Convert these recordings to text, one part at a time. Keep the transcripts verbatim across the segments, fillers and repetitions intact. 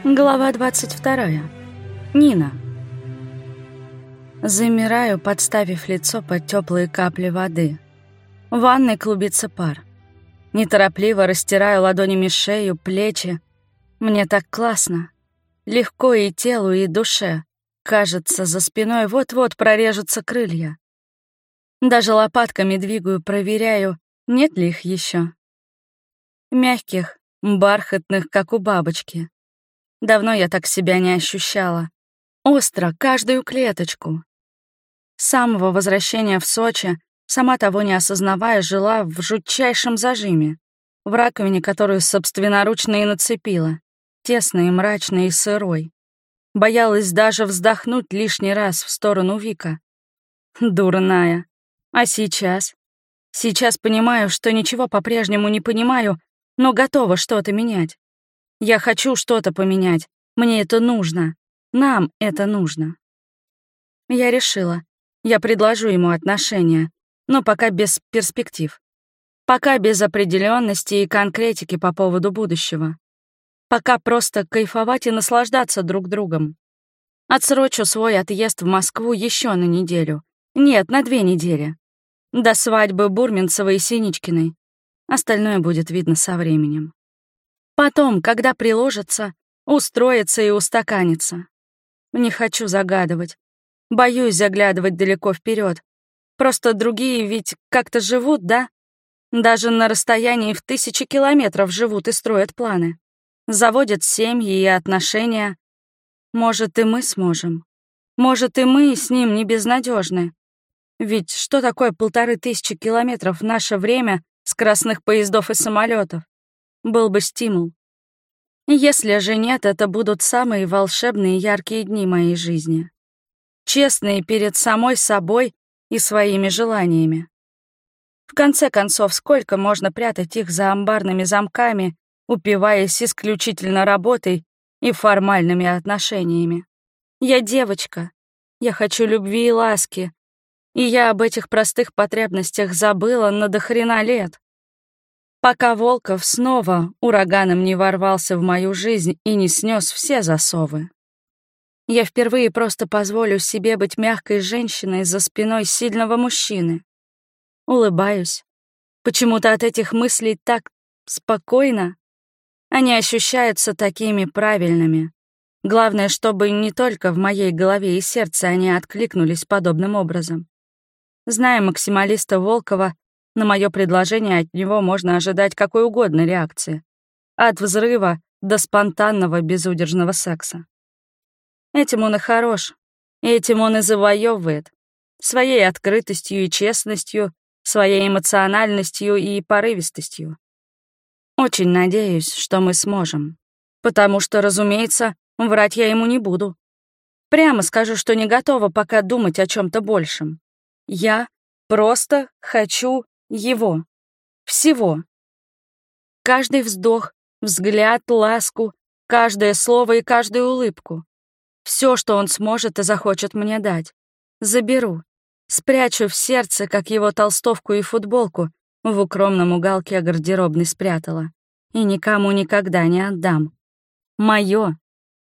Глава двадцать вторая. Нина. Замираю, подставив лицо под теплые капли воды. В ванной клубится пар. Неторопливо растираю ладонями шею, плечи. Мне так классно. Легко и телу, и душе. Кажется, за спиной вот-вот прорежутся крылья. Даже лопатками двигаю, проверяю, нет ли их еще. Мягких, бархатных, как у бабочки. Давно я так себя не ощущала. Остро, каждую клеточку. С самого возвращения в Сочи, сама того не осознавая, жила в жутчайшем зажиме, в раковине, которую собственноручно и нацепила, тесной, и мрачной, и сырой. Боялась даже вздохнуть лишний раз в сторону Вика. Дурная. А сейчас? Сейчас понимаю, что ничего по-прежнему не понимаю, но готова что-то менять. Я хочу что-то поменять. Мне это нужно. Нам это нужно. Я решила. Я предложу ему отношения, но пока без перспектив. Пока без определенности и конкретики по поводу будущего. Пока просто кайфовать и наслаждаться друг другом. Отсрочу свой отъезд в Москву еще на неделю. Нет, на две недели. До свадьбы Бурминцевой и Синичкиной. Остальное будет видно со временем. Потом, когда приложится, устроится и устаканится. Не хочу загадывать. Боюсь заглядывать далеко вперед. Просто другие ведь как-то живут, да? Даже на расстоянии в тысячи километров живут и строят планы. Заводят семьи и отношения. Может, и мы сможем. Может, и мы с ним не безнадежны. Ведь что такое полторы тысячи километров в наше время скоростных поездов и самолетов? Был бы стимул. Если же нет, это будут самые волшебные яркие дни моей жизни. Честные перед самой собой и своими желаниями. В конце концов, сколько можно прятать их за амбарными замками, упиваясь исключительно работой и формальными отношениями? Я девочка. Я хочу любви и ласки. И я об этих простых потребностях забыла на дохрена лет. Пока Волков снова ураганом не ворвался в мою жизнь и не снес все засовы. Я впервые просто позволю себе быть мягкой женщиной за спиной сильного мужчины. Улыбаюсь. Почему-то от этих мыслей так спокойно. Они ощущаются такими правильными. Главное, чтобы не только в моей голове и сердце они откликнулись подобным образом. Зная максималиста Волкова, на мое предложение от него можно ожидать какой угодно реакции. От взрыва до спонтанного безудержного секса. Этим он и хорош. Этим он и завоевывает. Своей открытостью и честностью, своей эмоциональностью и порывистостью. Очень надеюсь, что мы сможем. Потому что, разумеется, врать я ему не буду. Прямо скажу, что не готова пока думать о чем-то большем. Я просто хочу его. Всего. Каждый вздох, взгляд, ласку, каждое слово и каждую улыбку. Все, что он сможет и захочет мне дать. Заберу. Спрячу в сердце, как его толстовку и футболку в укромном уголке гардеробной спрятала. И никому никогда не отдам. Моё.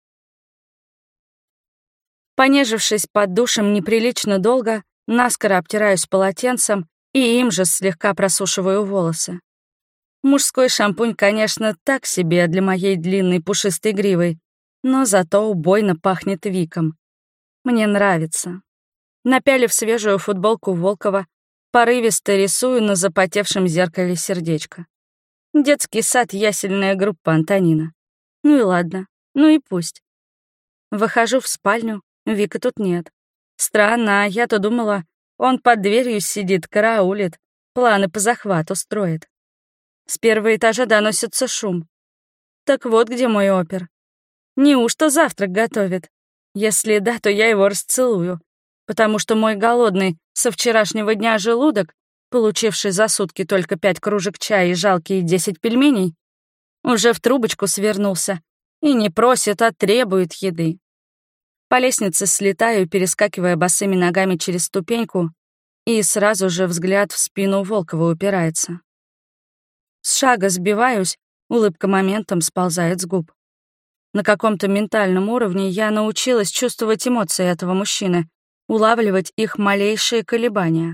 Понежившись под душем неприлично долго, наскоро обтираюсь полотенцем и им же слегка просушиваю волосы. Мужской шампунь, конечно, так себе для моей длинной пушистой гривы, но зато убойно пахнет Виком. Мне нравится. Напялив свежую футболку Волкова, порывисто рисую на запотевшем зеркале сердечко. Детский сад, ясельная группа Антонина. Ну и ладно, ну и пусть. Выхожу в спальню, Вика тут нет. Странно, а я-то думала, он под дверью сидит, караулит, планы по захвату строит. С первого этажа доносится шум. Так вот где мой опер. Неужто завтрак готовит? Если да, то я его расцелую, потому что мой голодный со вчерашнего дня желудок, получивший за сутки только пять кружек чая и жалкие десять пельменей, уже в трубочку свернулся и не просит, а требует еды. По лестнице слетаю, перескакивая босыми ногами через ступеньку, и сразу же взгляд в спину Волкова упирается. С шага сбиваюсь, улыбка моментом сползает с губ. На каком-то ментальном уровне я научилась чувствовать эмоции этого мужчины, улавливать их малейшие колебания.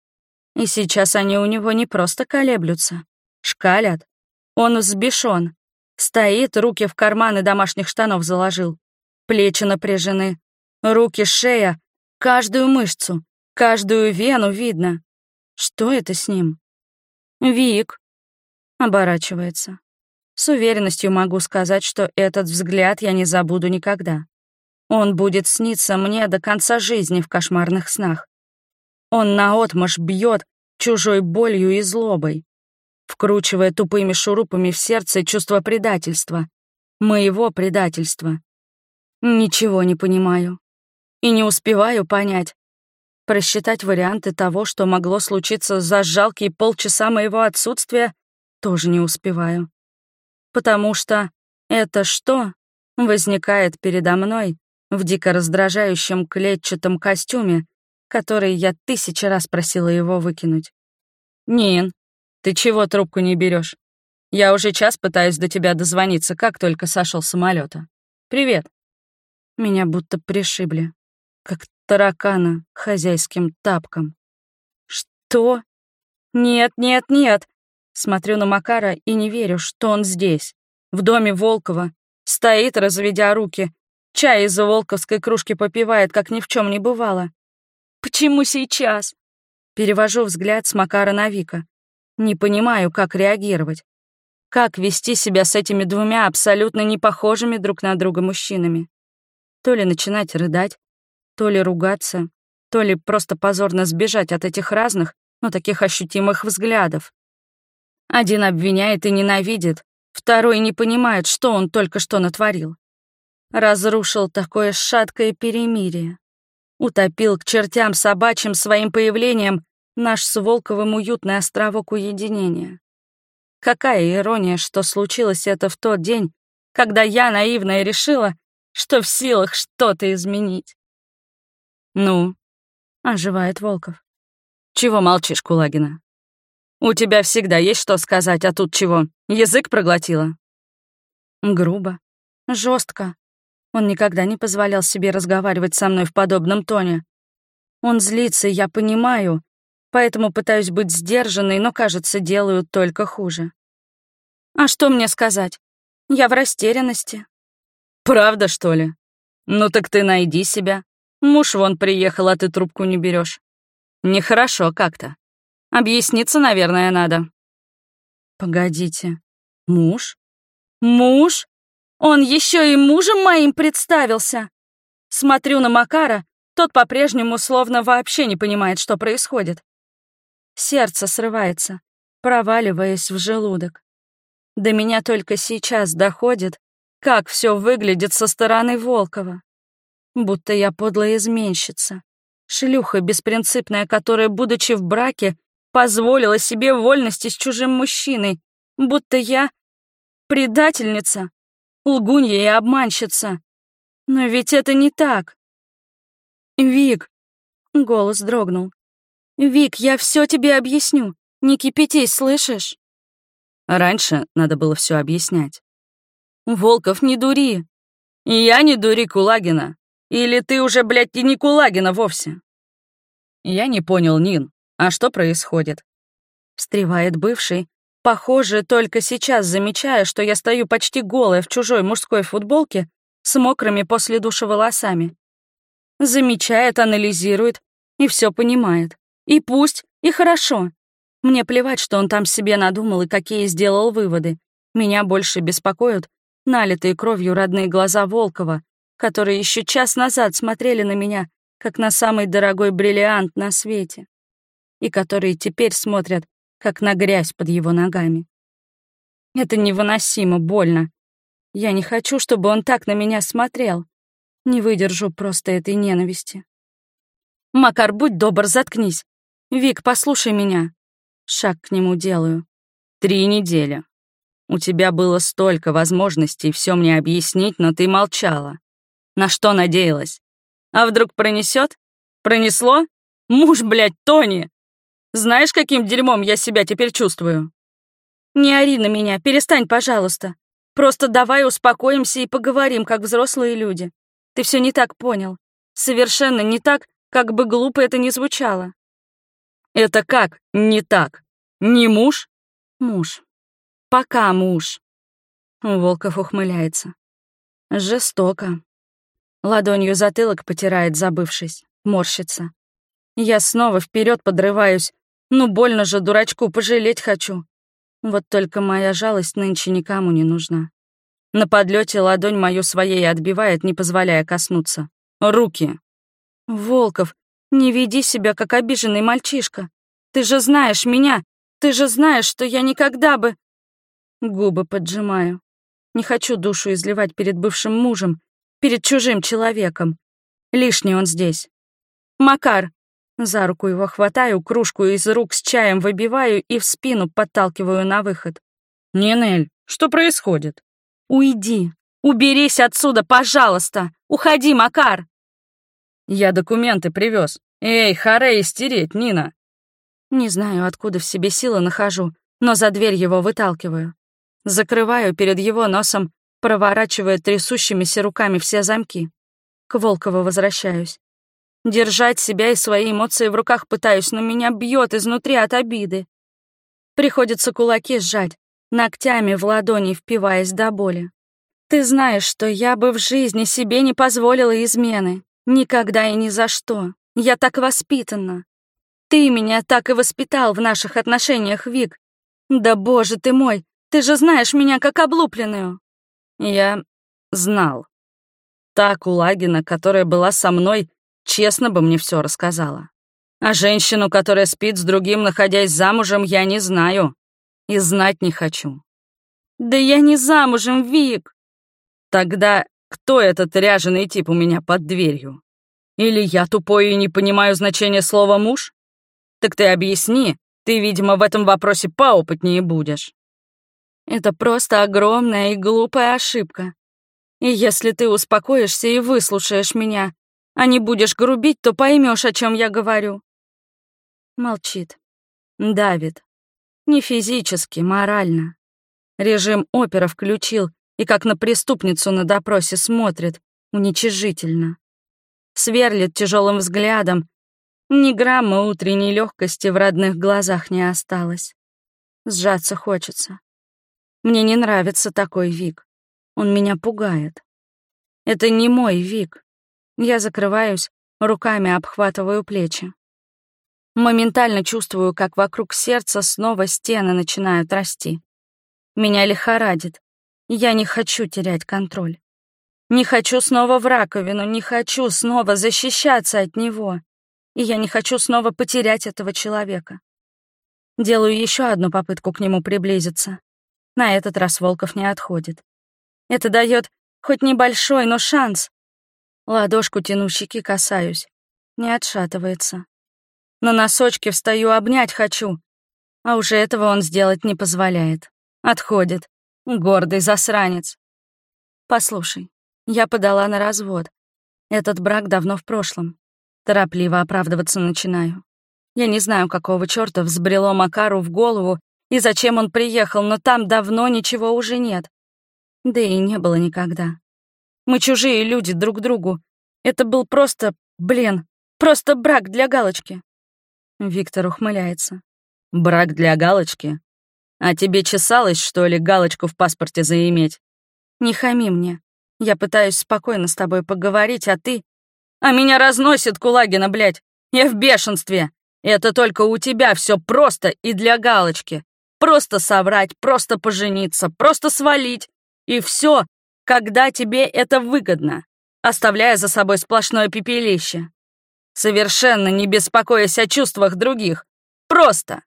И сейчас они у него не просто колеблются, шкалят. Он взбешён, стоит, руки в карманы домашних штанов заложил, плечи напряжены, руки, шея, каждую мышцу, каждую вену видно. Что это с ним? «Вик!» Оборачивается. С уверенностью могу сказать, что этот взгляд я не забуду никогда. Он будет сниться мне до конца жизни в кошмарных снах. Он наотмашь бьет чужой болью и злобой, вкручивая тупыми шурупами в сердце чувство предательства, моего предательства. Ничего не понимаю. И не успеваю понять. Просчитать варианты того, что могло случиться за жалкие полчаса моего отсутствия, тоже не успеваю. Потому что это что возникает передо мной в дико раздражающем клетчатом костюме, который я тысячи раз просила его выкинуть. «Нин, ты чего трубку не берешь? Я уже час пытаюсь до тебя дозвониться, как только сошел с самолета. Привет». Меня будто пришибли, как таракана хозяйским тапком. «Что? Нет, нет, нет!» Смотрю на Макара и не верю, что он здесь, в доме Волкова, стоит, разведя руки, чай из волковской кружки попивает, как ни в чем не бывало. «Почему сейчас?» Перевожу взгляд с Макара на Вика. Не понимаю, как реагировать. Как вести себя с этими двумя абсолютно не похожими друг на друга мужчинами. То ли начинать рыдать, то ли ругаться, то ли просто позорно сбежать от этих разных, но таких ощутимых взглядов. Один обвиняет и ненавидит, второй не понимает, что он только что натворил. Разрушил такое шаткое перемирие. Утопил к чертям собачьим своим появлением наш с Волковым уютный островок уединения. Какая ирония, что случилось это в тот день, когда я наивная решила, что в силах что-то изменить. «Ну?» — оживает Волков. «Чего молчишь, Кулагина? У тебя всегда есть что сказать, а тут чего, язык проглотила?» Грубо, жестко. Он никогда не позволял себе разговаривать со мной в подобном тоне. Он злится, я понимаю, поэтому пытаюсь быть сдержанной, но, кажется, делаю только хуже. А что мне сказать? Я в растерянности. «Правда, что ли? Ну так ты найди себя. Муж вон приехал, а ты трубку не берешь. Нехорошо как-то. Объясниться, наверное, надо». «Погодите. Муж? Муж? Он еще и мужем моим представился?» Смотрю на Макара, тот по-прежнему словно вообще не понимает, что происходит. Сердце срывается, проваливаясь в желудок. До меня только сейчас доходит, как все выглядит со стороны Волкова. Будто я подлая изменщица, шлюха беспринципная, которая, будучи в браке, позволила себе вольности с чужим мужчиной, будто я предательница, лгунья и обманщица. Но ведь это не так. «Вик», — голос дрогнул, «Вик, я все тебе объясню, не кипятись, слышишь?» Раньше надо было все объяснять. «Волков, не дури!» «Я не дури, Кулагина. Или ты уже, блядь, и не Кулагина вовсе?» «Я не понял, Нин, а что происходит?» Встревает бывший, похоже, только сейчас замечая, что я стою почти голая в чужой мужской футболке с мокрыми после душа волосами. Замечает, анализирует и все понимает. И пусть, и хорошо. Мне плевать, что он там себе надумал и какие сделал выводы. Меня больше беспокоят налитые кровью родные глаза Волкова, которые еще час назад смотрели на меня, как на самый дорогой бриллиант на свете, и которые теперь смотрят, как на грязь под его ногами. Это невыносимо больно. Я не хочу, чтобы он так на меня смотрел. Не выдержу просто этой ненависти. «Макар, будь добр, заткнись. Вик, послушай меня». Шаг к нему делаю. «Три недели. У тебя было столько возможностей все мне объяснить, но ты молчала. На что надеялась? А вдруг пронесет? Пронесло? Муж, блядь, Тони! Знаешь, каким дерьмом я себя теперь чувствую?» «Не ори на меня, перестань, пожалуйста. Просто давай успокоимся и поговорим, как взрослые люди. Ты все не так понял. Совершенно не так, как бы глупо это ни звучало. Это как не так? Не муж? Муж. Пока муж. Волков ухмыляется. Жестоко. Ладонью затылок потирает, забывшись, морщится. Я снова вперед подрываюсь. Ну, больно же, дурачку, пожалеть хочу. Вот только моя жалость нынче никому не нужна. На подлете ладонь мою своей отбивает, не позволяя коснуться. Руки. Волков, не веди себя, как обиженный мальчишка. Ты же знаешь меня. Ты же знаешь, что я никогда бы... Губы поджимаю. Не хочу душу изливать перед бывшим мужем, перед чужим человеком. Лишний он здесь. Макар. За руку его хватаю, кружку из рук с чаем выбиваю и в спину подталкиваю на выход. Нинель, что происходит? Уйди. Уберись отсюда, пожалуйста. Уходи, Макар. Я документы привез. Эй, харе истереть, Нина. Не знаю, откуда в себе силы нахожу, но за дверь его выталкиваю. Закрываю перед его носом, проворачивая трясущимися руками все замки. К Волкову возвращаюсь. Держать себя и свои эмоции в руках пытаюсь, но меня бьет изнутри от обиды. Приходится кулаки сжать, ногтями в ладони впиваясь до боли. Ты знаешь, что я бы в жизни себе не позволила измены. Никогда и ни за что. Я так воспитана. Ты меня так и воспитал в наших отношениях, Вик. Да боже ты мой, ты же знаешь меня как облупленную. Я знал. Та Кулагина, которая была со мной, честно бы мне все рассказала. А женщину, которая спит с другим, находясь замужем, я не знаю. И знать не хочу. Да я не замужем, Вик. Тогда кто этот ряженый тип у меня под дверью? Или я тупой и не понимаю значения слова «муж»? Так ты объясни, ты, видимо, в этом вопросе поопытнее будешь. Это просто огромная и глупая ошибка. И если ты успокоишься и выслушаешь меня, а не будешь грубить, то поймешь, о чем я говорю. Молчит. Давит. Не физически, морально. Режим опера включил и как на преступницу на допросе смотрит, уничижительно. Сверлит тяжелым взглядом. Ни грамма утренней легкости в родных глазах не осталось. Сжаться хочется. Мне не нравится такой Вик. Он меня пугает. Это не мой Вик. Я закрываюсь, руками обхватываю плечи. Моментально чувствую, как вокруг сердца снова стены начинают расти. Меня лихорадит. Я не хочу терять контроль. Не хочу снова в раковину, не хочу снова защищаться от него. И я не хочу снова потерять этого человека. Делаю еще одну попытку к нему приблизиться. На этот раз Волков не отходит. Это дает хоть небольшой, но шанс. Ладошку тяну, щеки касаюсь. Не отшатывается. На носочки встаю, обнять хочу. А уже этого он сделать не позволяет. Отходит. Гордый засранец. Послушай, я подала на развод. Этот брак давно в прошлом. Торопливо оправдываться начинаю. Я не знаю, какого чёрта взбрело Макару в голову и зачем он приехал, но там давно ничего уже нет. Да и не было никогда. Мы чужие люди друг другу. Это был просто, блин, просто брак для галочки. Виктор ухмыляется. Брак для галочки? А тебе чесалось, что ли, галочку в паспорте заиметь? Не хами мне. Я пытаюсь спокойно с тобой поговорить, а ты... А меня разносит, Кулагина, блядь. Я в бешенстве. Это только у тебя все просто и для галочки. Просто соврать, просто пожениться, просто свалить. И все, когда тебе это выгодно, оставляя за собой сплошное пепелище. Совершенно не беспокоясь о чувствах других. Просто.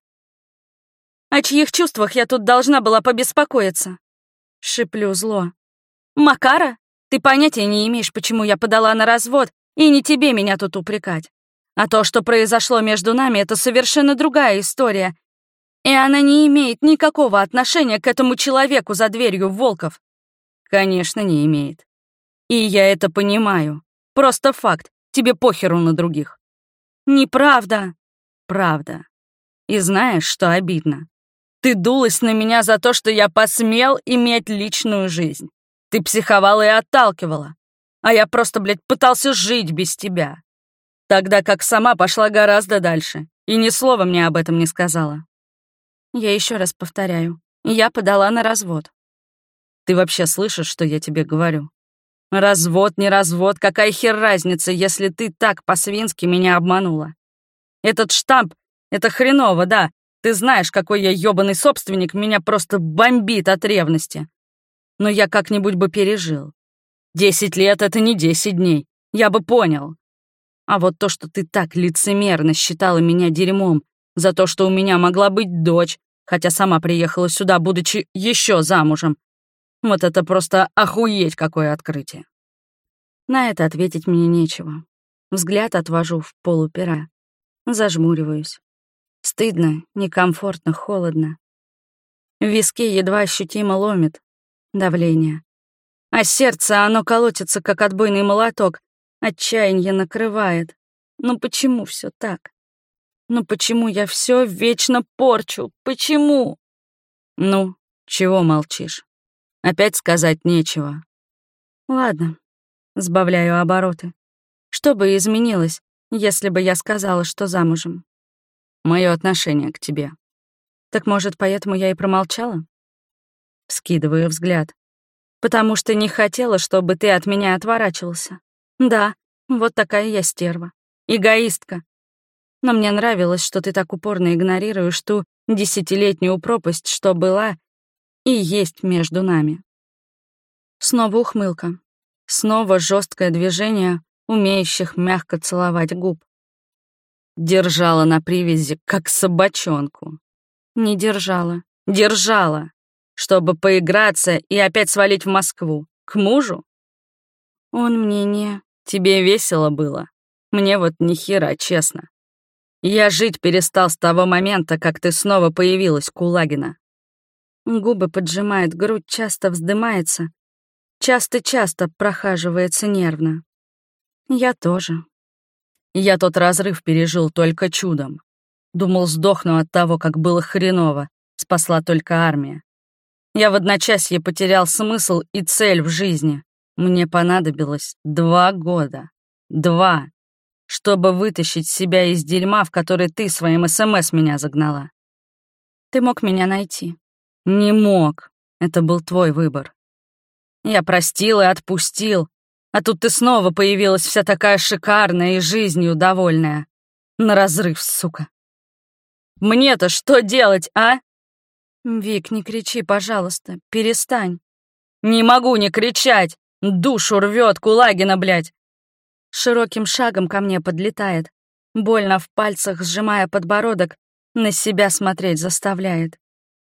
О чьих чувствах я тут должна была побеспокоиться? Шиплю зло. Макара? Ты понятия не имеешь, почему я подала на развод, и не тебе меня тут упрекать. А то, что произошло между нами, это совершенно другая история. И она не имеет никакого отношения к этому человеку за дверью, Волков. Конечно, не имеет. И я это понимаю. Просто факт. Тебе похеру на других. Неправда. Правда. И знаешь, что обидно? Ты дулась на меня за то, что я посмел иметь личную жизнь. Ты психовала и отталкивала. А я просто, блядь, пытался жить без тебя. Тогда как сама пошла гораздо дальше. И ни слова мне об этом не сказала. Я еще раз повторяю. Я подала на развод. Ты вообще слышишь, что я тебе говорю? Развод, не развод, какая хер разница, если ты так по-свински меня обманула? Этот штамп — это хреново, да. Ты знаешь, какой я ёбаный собственник, меня просто бомбит от ревности. Но я как-нибудь бы пережил. Десять лет — это не десять дней, я бы понял. А вот то, что ты так лицемерно считала меня дерьмом за то, что у меня могла быть дочь, хотя сама приехала сюда, будучи еще замужем, вот это просто охуеть какое открытие. На это ответить мне нечего. Взгляд отвожу в полупера. Зажмуриваюсь. Стыдно, некомфортно, холодно. В виски едва ощутимо ломит давление. А сердце, оно колотится, как отбойный молоток. Отчаяние накрывает. Ну почему все так? Ну почему я все вечно порчу? Почему? Ну, чего молчишь? Опять сказать нечего. Ладно, сбавляю обороты. Что бы изменилось, если бы я сказала, что замужем? Мое отношение к тебе. Так может, поэтому я и промолчала? Вскидываю взгляд. Потому что не хотела, чтобы ты от меня отворачивался. Да, вот такая я стерва. Эгоистка. Но мне нравилось, что ты так упорно игнорируешь ту десятилетнюю пропасть, что была и есть между нами. Снова ухмылка. Снова жесткое движение, умеющих мягко целовать губ. Держала на привязи, как собачонку. Не держала. Держала, чтобы поиграться и опять свалить в Москву. К мужу? Он мне не... Тебе весело было? Мне вот ни хера, честно. Я жить перестал с того момента, как ты снова появилась, Кулагина. Губы поджимает, грудь часто вздымается. Часто-часто прохаживается нервно. Я тоже. Я тот разрыв пережил только чудом. Думал, сдохну от того, как было хреново. Спасла только армия. Я в одночасье потерял смысл и цель в жизни. Мне понадобилось два года. Два. Чтобы вытащить себя из дерьма, в который ты своим СМС меня загнала. Ты мог меня найти. Не мог. Это был твой выбор. Я простил и отпустил. А тут ты снова появилась вся такая шикарная и жизнью довольная. На разрыв, сука. Мне-то что делать, а? Вик, не кричи, пожалуйста, перестань. Не могу не кричать. Душу рвет, Кулагина, блядь. Широким шагом ко мне подлетает. Больно в пальцах, сжимая подбородок, на себя смотреть заставляет.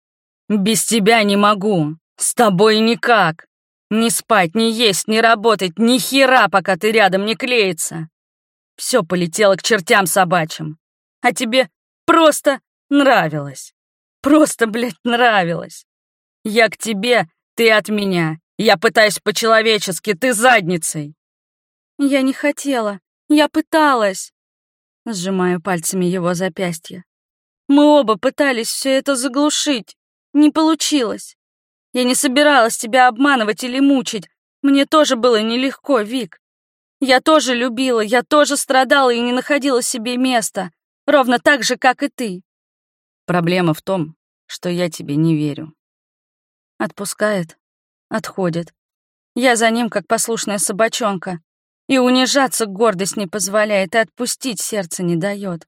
Без тебя не могу. С тобой никак. Ни спать, ни есть, ни работать, ни хера, пока ты рядом не клеится. Все полетело к чертям собачьим. А тебе просто нравилось. Просто, блядь, нравилось. Я к тебе, ты от меня. Я пытаюсь по-человечески, ты задницей. Я не хотела. Я пыталась. Сжимаю пальцами его запястье. Мы оба пытались все это заглушить. Не получилось. Я не собиралась тебя обманывать или мучить. Мне тоже было нелегко, Вик. Я тоже любила, я тоже страдала и не находила себе места. Ровно так же, как и ты. Проблема в том, что я тебе не верю. Отпускает, отходит. Я за ним, как послушная собачонка. И унижаться гордость не позволяет, и отпустить сердце не дает.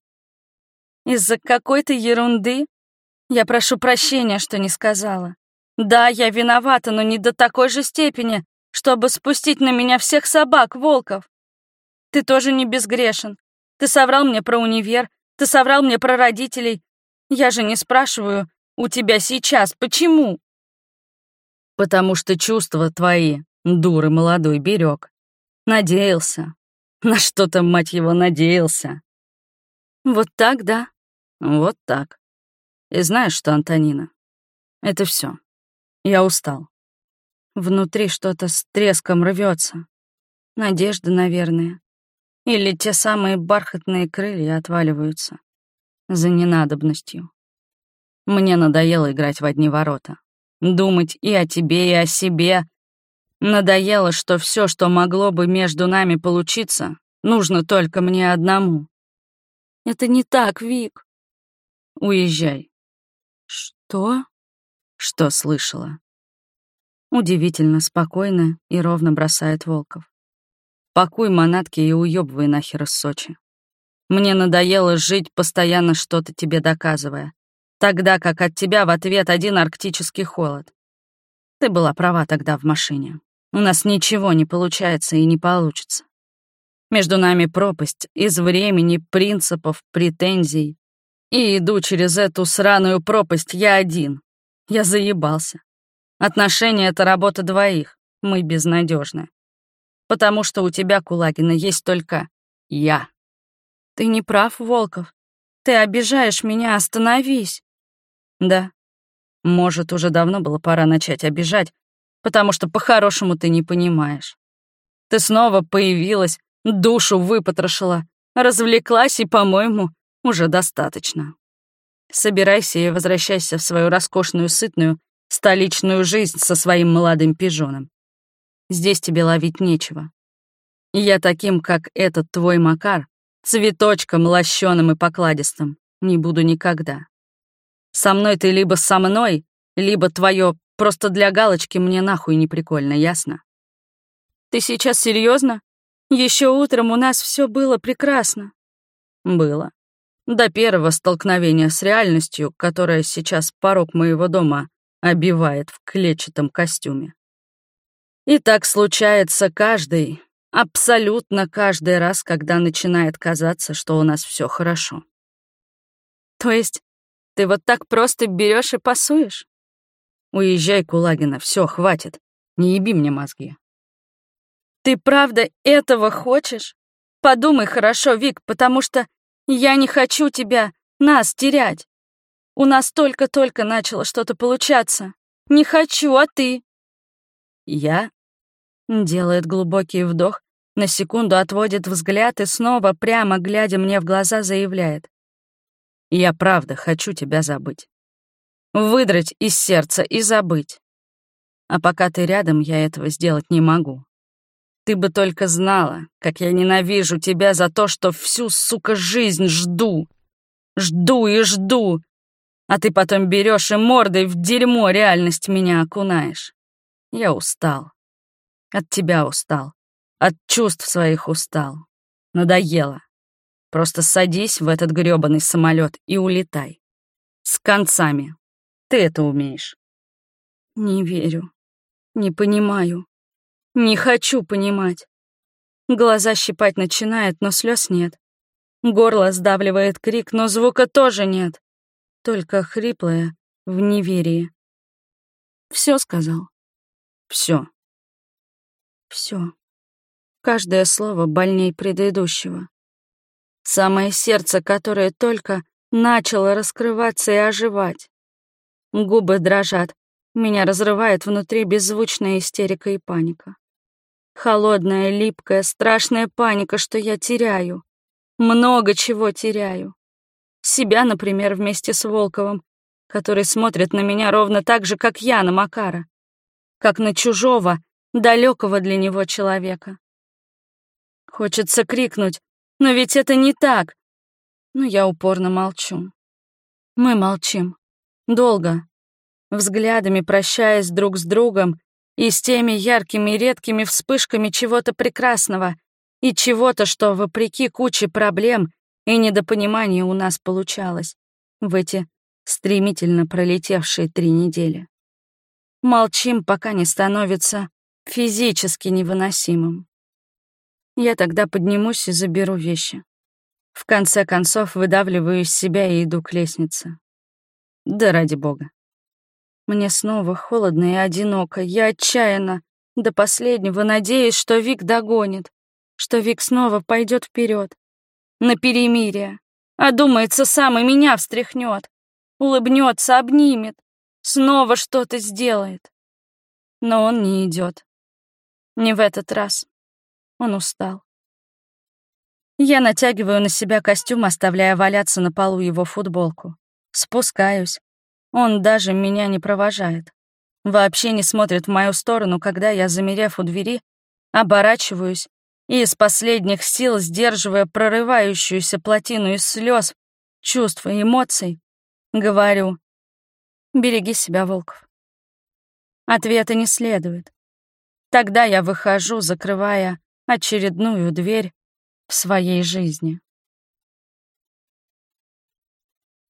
Из-за какой-то ерунды? Я прошу прощения, что не сказала. Да, я виновата, но не до такой же степени, чтобы спустить на меня всех собак, волков. Ты тоже не безгрешен. Ты соврал мне про универ, ты соврал мне про родителей. Я же не спрашиваю у тебя сейчас, почему? Потому что чувства твои, дуры молодой, берег. Надеялся. На что-то, мать его, надеялся. Вот так, да? Вот так. И знаешь что, Антонина? Это все. Я устал. Внутри что-то с треском рвется. Надежда, наверное. Или те самые бархатные крылья отваливаются. За ненадобностью. Мне надоело играть в одни ворота. Думать и о тебе, и о себе. Надоело, что все, что могло бы между нами получиться, нужно только мне одному. Это не так, Вик. Уезжай. Что? Что слышала? Удивительно спокойно и ровно бросает Волков. Пакуй манатки и уёбывай нахер из Сочи. Мне надоело жить, постоянно что-то тебе доказывая, тогда как от тебя в ответ один арктический холод. Ты была права тогда в машине. У нас ничего не получается и не получится. Между нами пропасть из времени, принципов, претензий. И иду через эту сраную пропасть я один. Я заебался. Отношения — это работа двоих. Мы безнадежны. Потому что у тебя, Кулагина, есть только я. Ты не прав, Волков. Ты обижаешь меня, остановись. Да. Может, уже давно было пора начать обижать, потому что по-хорошему ты не понимаешь. Ты снова появилась, душу выпотрошила, развлеклась и, по-моему, уже достаточно. Собирайся и возвращайся в свою роскошную, сытную, столичную жизнь со своим молодым пижоном. Здесь тебе ловить нечего. Я таким, как этот твой Макар, цветочком лощеным и покладистым, не буду никогда. Со мной ты либо со мной, либо твое просто для галочки мне нахуй не прикольно, ясно? Ты сейчас серьезно? Еще утром у нас все было прекрасно. Было. До первого столкновения с реальностью, которая сейчас порог моего дома обивает в клетчатом костюме. И так случается каждый, абсолютно каждый раз, когда начинает казаться, что у нас все хорошо. То есть ты вот так просто берешь и пасуешь? Уезжай, Кулагина, все, хватит. Не еби мне мозги. Ты правда этого хочешь? Подумай хорошо, Вик, потому что я не хочу тебя, нас терять. У нас только-только начало что-то получаться. Не хочу, а ты? Я? Делает глубокий вдох, на секунду отводит взгляд и снова, прямо глядя мне в глаза, заявляет. Я правда хочу тебя забыть. Выдрать из сердца и забыть. А пока ты рядом, я этого сделать не могу. Ты бы только знала, как я ненавижу тебя за то, что всю, сука, жизнь жду. Жду и жду. А ты потом берешь и мордой в дерьмо реальность меня окунаешь. Я устал. От тебя устал. От чувств своих устал. Надоело. Просто садись в этот грёбаный самолет и улетай. С концами. Ты это умеешь. Не верю. Не понимаю. Не хочу понимать. Глаза щипать начинает, но слез нет. Горло сдавливает крик, но звука тоже нет. Только хриплое в неверии. Все сказал? Все. Все. Каждое слово больней предыдущего. Самое сердце, которое только начало раскрываться и оживать. Губы дрожат. Меня разрывает внутри беззвучная истерика и паника. Холодная, липкая, страшная паника, что я теряю. Много чего теряю. Себя, например, вместе с Волковым, который смотрит на меня ровно так же, как я на Макара. Как на чужого, далекого для него человека. Хочется крикнуть, но ведь это не так. Но я упорно молчу. Мы молчим. Долго. Взглядами прощаясь друг с другом и с теми яркими редкими вспышками чего-то прекрасного и чего-то, что, вопреки куче проблем и недопонимания, у нас получалось в эти стремительно пролетевшие три недели. Молчим, пока не становится физически невыносимым. Я тогда поднимусь и заберу вещи. В конце концов выдавливаю из себя и иду к лестнице. Да ради бога. Мне снова холодно и одиноко. Я отчаянно, до последнего надеюсь, что Вик догонит, что Вик снова пойдет вперед, на перемирие, одумается сам и меня встряхнет, улыбнется, обнимет, снова что-то сделает. Но он не идет. Не в этот раз. Он устал. Я натягиваю на себя костюм, оставляя валяться на полу его футболку. Спускаюсь. Он даже меня не провожает. Вообще не смотрит в мою сторону, когда я, замерев у двери, оборачиваюсь и из последних сил, сдерживая прорывающуюся плотину из слез, чувств и эмоций, говорю: «Береги себя, Волков». Ответа не следует. Тогда я выхожу, закрывая очередную дверь в своей жизни.